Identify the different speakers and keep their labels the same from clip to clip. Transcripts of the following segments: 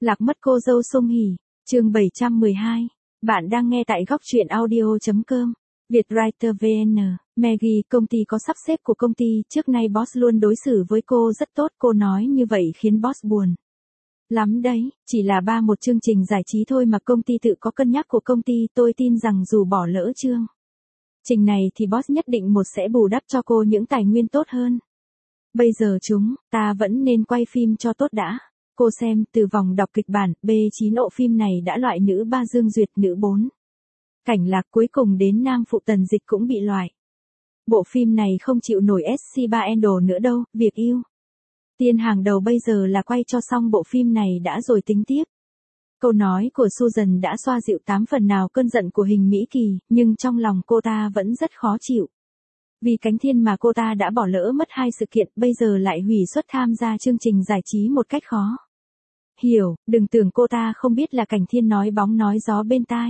Speaker 1: Lạc mất cô dâu Song Hỷ, chương 712. Bạn đang nghe tại góc truyện audio.com. Vietwriter VN. Maggie, công ty có sắp xếp của công ty, trước nay boss luôn đối xử với cô rất tốt, cô nói như vậy khiến boss buồn lắm đấy, chỉ là một chương trình giải trí thôi mà công ty tự có cân nhắc của công ty, tôi tin rằng dù bỏ lỡ chương trình này thì boss nhất định sẽ bù đắp cho cô những tài nguyên tốt hơn. Bây giờ ta vẫn nên quay phim cho tốt đã. Cô xem, từ vòng đọc kịch bản, B9 ộ phim này đã loại nữ 3 Dương Duyệt, nữ 4 Cảnh Lạc, cuối cùng đến nam phụ Tần Dịch cũng bị loại. Bộ phim này không chịu nổi SC3 Idol nữa đâu, việc ưu tiên hàng đầu bây giờ là quay cho xong bộ phim này đã rồi tính tiếp. Câu nói của Susan đã xoa dịu 8 phần nào cơn giận của Hình Mỹ Kỳ, nhưng trong lòng cô ta vẫn rất khó chịu. Vì Cánh Thiên mà cô ta đã bỏ lỡ mất 2 sự kiện, bây giờ lại hủy suất tham gia chương trình giải trí một cách khó hiểu, đừng tưởng cô ta không biết là Cảnh Thiên nói bóng nói gió bên tai.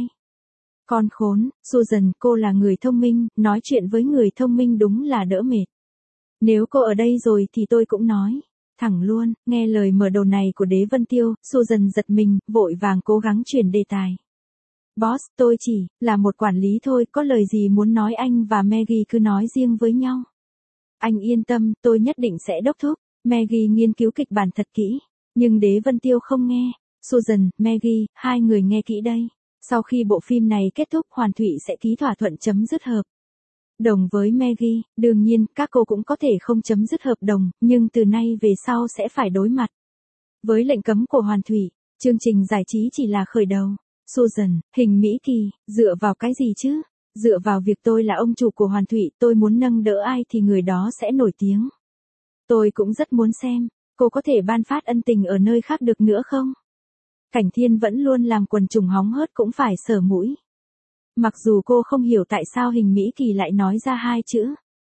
Speaker 1: Con khốn, Susan, cô là người thông minh, nói chuyện với người thông minh đúng là đỡ mệt. Nếu cô ở đây rồi thì tôi cũng nói thẳng luôn. Nghe lời mở đầu này của Đế Vân Tiêu, Susan giật mình, vội vàng cố gắng chuyển đề tài. Boss, tôi chỉ là một quản lý thôi, có lời gì muốn nói anh và Maggie cứ nói riêng với nhau. Anh yên tâm, tôi nhất định sẽ đốc thúc. Maggie nghiên cứu kịch bản thật kỹ, nhưng Đế Vân Tiêu không nghe. Susan, Maggie, hai người nghe kỹ đây. Sau khi bộ phim này kết thúc, Hoàn Thụy sẽ ký thỏa thuận chấm dứt hợp đồng với Maggie, đương nhiên, các cô cũng có thể không chấm dứt hợp đồng, nhưng từ nay về sau sẽ phải đối mặt với lệnh cấm của Hoàn Thụy. Chương trình giải trí chỉ là khởi đầu. Susan, Hình Mỹ Kỳ, dựa vào cái gì chứ? Dựa vào việc tôi là ông chủ của Hoàn Thụy, tôi muốn nâng đỡ ai thì người đó sẽ nổi tiếng. Tôi cũng rất muốn xem, cô có thể ban phát ân tình ở nơi khác được nữa không? Cảnh Thiên vẫn luôn làm quần chúng hóng hớt cũng phải sờ mũi. Mặc dù cô không hiểu tại sao Hình Mỹ Kỳ lại nói ra hai chữ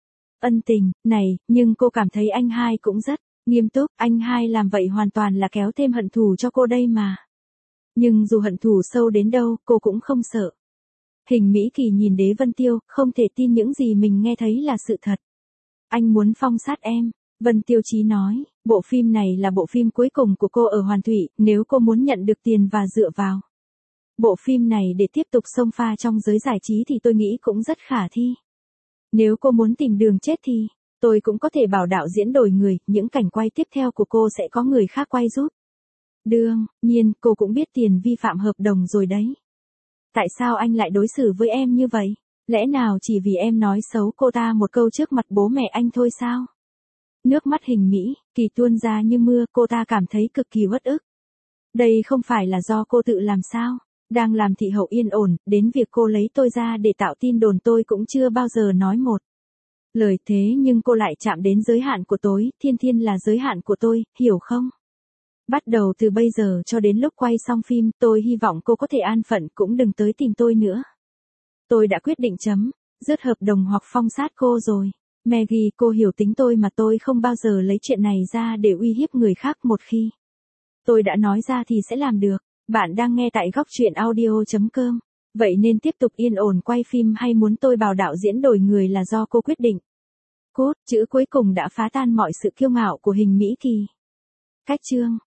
Speaker 1: ân tình này, nhưng cô cảm thấy anh hai cũng rất nghiêm túc, anh hai làm vậy hoàn toàn là kéo thêm hận thù cho cô đây mà. Nhưng dù hận thù sâu đến đâu, cô cũng không sợ. Hình Mỹ Kỳ nhìn Đế Vân Tiêu, không thể tin những gì mình nghe thấy là sự thật. Anh muốn phong sát em, Vân Tiêu Chí nói, bộ phim này là bộ phim cuối cùng của cô ở Hoàn Thụy, nếu cô muốn nhận được tiền và dựa vào bộ phim này để tiếp tục xông pha trong giới giải trí thì tôi nghĩ cũng rất khả thi. Nếu cô muốn tìm đường chết thì, tôi cũng có thể bảo đạo diễn đổi người, những cảnh quay tiếp theo của cô sẽ có người khác quay giúp. Đương nhiên, cô cũng biết tiền vi phạm hợp đồng rồi đấy. Tại sao anh lại đối xử với em như vậy? Lẽ nào chỉ vì em nói xấu cô ta một câu trước mặt bố mẹ anh thôi sao? Nước mắt Hình Mỹ Kỳ tuôn ra như mưa, cô ta cảm thấy cực kỳ uất ức. Đây không phải là do cô tự làm sao? Đang làm thị hậu yên ổn, đến việc cô lấy tôi ra để tạo tin đồn tôi cũng chưa bao giờ nói một lời, thế nhưng cô lại chạm đến giới hạn của tôi, Thiên là giới hạn của tôi, hiểu không? Bắt đầu từ bây giờ cho đến lúc quay xong phim, tôi hy vọng cô có thể an phận, cũng đừng tới tìm tôi nữa. Tôi đã quyết định chấm dứt hợp đồng hoặc phong sát cô rồi. Maggie, cô hiểu tính tôi mà, tôi không bao giờ lấy chuyện này ra để uy hiếp người khác, một khi tôi đã nói ra thì sẽ làm được. Bạn đang nghe tại góc truyện audio.com. Vậy nên tiếp tục yên ổn quay phim hay muốn tôi bảo đạo diễn đổi người là do cô quyết định? Cốt, chữ cuối cùng đã phá tan mọi sự kiêu ngạo của Hình Mỹ Kỳ. Cách chương